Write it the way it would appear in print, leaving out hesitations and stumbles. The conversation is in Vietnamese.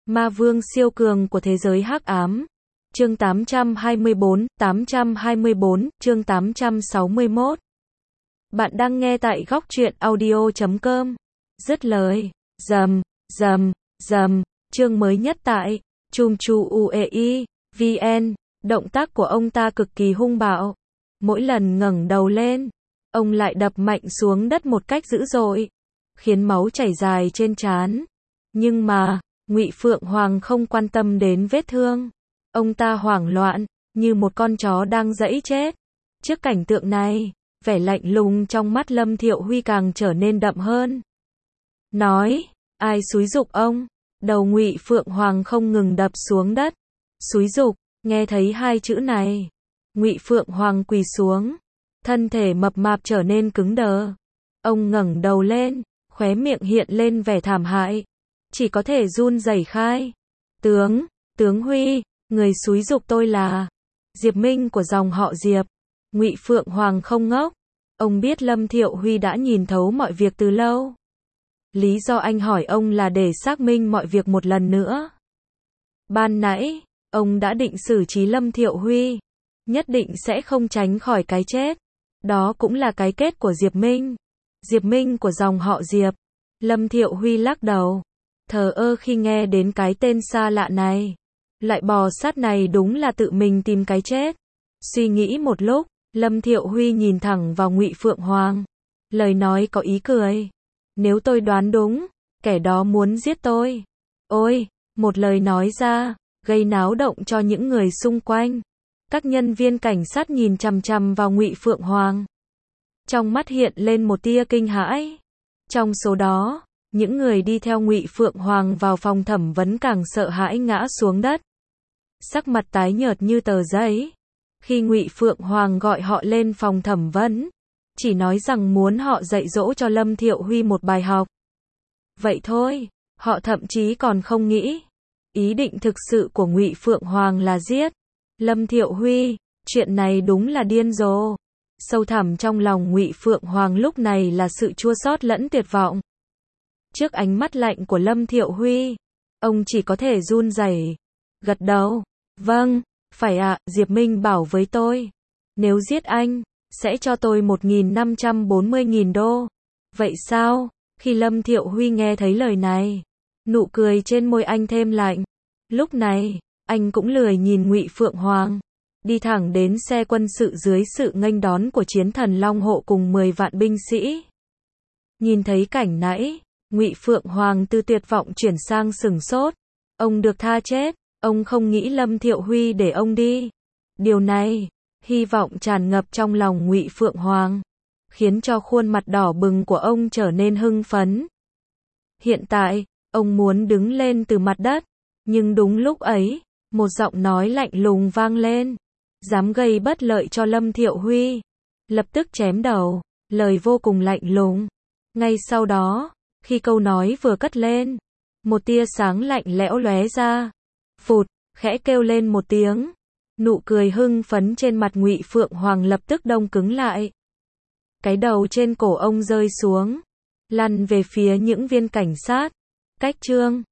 Ma vương siêu cường của thế giới hắc ám. Chương 824, chương 861. Bạn đang nghe tại góc truyện audio.com. Dứt lời, rầm, rầm, rầm, chương mới nhất tại Chum Chu UEI, VN, động tác của ông ta cực kỳ hung bạo. Mỗi lần ngẩng đầu lên, ông lại đập mạnh xuống đất một cách dữ dội, khiến máu chảy dài trên trán. Nhưng mà, Ngụy Phượng Hoàng không quan tâm đến vết thương. Ông ta hoảng loạn, như một con chó đang giãy chết. Trước cảnh tượng này, vẻ lạnh lùng trong mắt Lâm Thiệu Huy càng trở nên đậm hơn. Nói, ai xúi giục ông? Đầu Ngụy Phượng Hoàng không ngừng đập xuống đất. Xúi giục, nghe thấy hai chữ này, Ngụy Phượng Hoàng quỳ xuống, thân thể mập mạp trở nên cứng đờ. Ông ngẩng đầu lên, khóe miệng hiện lên vẻ thảm hại, chỉ có thể run rẩy khai. Tướng Huy, người xúi giục tôi là Diệp Minh của dòng họ Diệp. Ngụy Phượng Hoàng không ngốc, ông biết Lâm Thiệu Huy đã nhìn thấu mọi việc từ lâu. Lý do anh hỏi ông là để xác minh mọi việc một lần nữa. Ban nãy, ông đã định xử trí Lâm Thiệu Huy, nhất định sẽ không tránh khỏi cái chết. Đó cũng là cái kết của Diệp Minh. Diệp Minh của dòng họ Diệp. Lâm Thiệu Huy lắc đầu, thờ ơ khi nghe đến cái tên xa lạ này. Loại bò sát này đúng là tự mình tìm cái chết. Suy nghĩ một lúc, Lâm Thiệu Huy nhìn thẳng vào Ngụy Phượng Hoàng. Lời nói có ý cười. Nếu tôi đoán đúng, kẻ đó muốn giết tôi. Ôi, một lời nói ra, gây náo động cho những người xung quanh. Các nhân viên cảnh sát nhìn chằm chằm vào Ngụy Phượng Hoàng. Trong mắt hiện lên một tia kinh hãi. Trong số đó, những người đi theo Ngụy Phượng Hoàng vào phòng thẩm vấn càng sợ hãi ngã xuống đất. Sắc mặt tái nhợt như tờ giấy. Khi Ngụy Phượng Hoàng gọi họ lên phòng thẩm vấn, chỉ nói rằng muốn họ dạy dỗ cho Lâm Thiệu Huy một bài học. Vậy thôi, họ thậm chí còn không nghĩ. Ý định thực sự của Ngụy Phượng Hoàng là giết Lâm Thiệu Huy. Chuyện này đúng là điên rồ. Sâu thẳm trong lòng Ngụy Phượng Hoàng lúc này là sự chua xót lẫn tuyệt vọng. Trước ánh mắt lạnh của Lâm Thiệu Huy, ông chỉ có thể run rẩy, gật đầu. Vâng, phải ạ, Diệp Minh bảo với tôi, nếu giết anh, sẽ cho tôi 1.540.000 đô. Vậy sao? Khi Lâm Thiệu Huy nghe thấy lời này, nụ cười trên môi anh thêm lạnh. Lúc này, anh cũng lười nhìn Ngụy Phượng Hoàng, đi thẳng đến xe quân sự dưới sự nghênh đón của chiến thần Long Hộ cùng 10 vạn binh sĩ. Nhìn thấy cảnh nãy, Ngụy Phượng Hoàng từ tuyệt vọng chuyển sang sửng sốt. Ông được tha chết, ông không nghĩ Lâm Thiệu Huy để ông đi. Điều này, hy vọng tràn ngập trong lòng Ngụy Phượng Hoàng, khiến cho khuôn mặt đỏ bừng của ông trở nên hưng phấn. Hiện tại, ông muốn đứng lên từ mặt đất, nhưng đúng lúc ấy, một giọng nói lạnh lùng vang lên. Dám gây bất lợi cho Lâm Thiệu Huy, lập tức chém đầu. Lời vô cùng lạnh lùng. Ngay sau đó, khi câu nói vừa cất lên, một tia sáng lạnh lẽo lóe ra. Phụt, khẽ kêu lên một tiếng. Nụ cười hưng phấn trên mặt Ngụy Phượng Hoàng lập tức đông cứng lại. Cái đầu trên cổ ông rơi xuống, lăn về phía những viên cảnh sát. Cách chương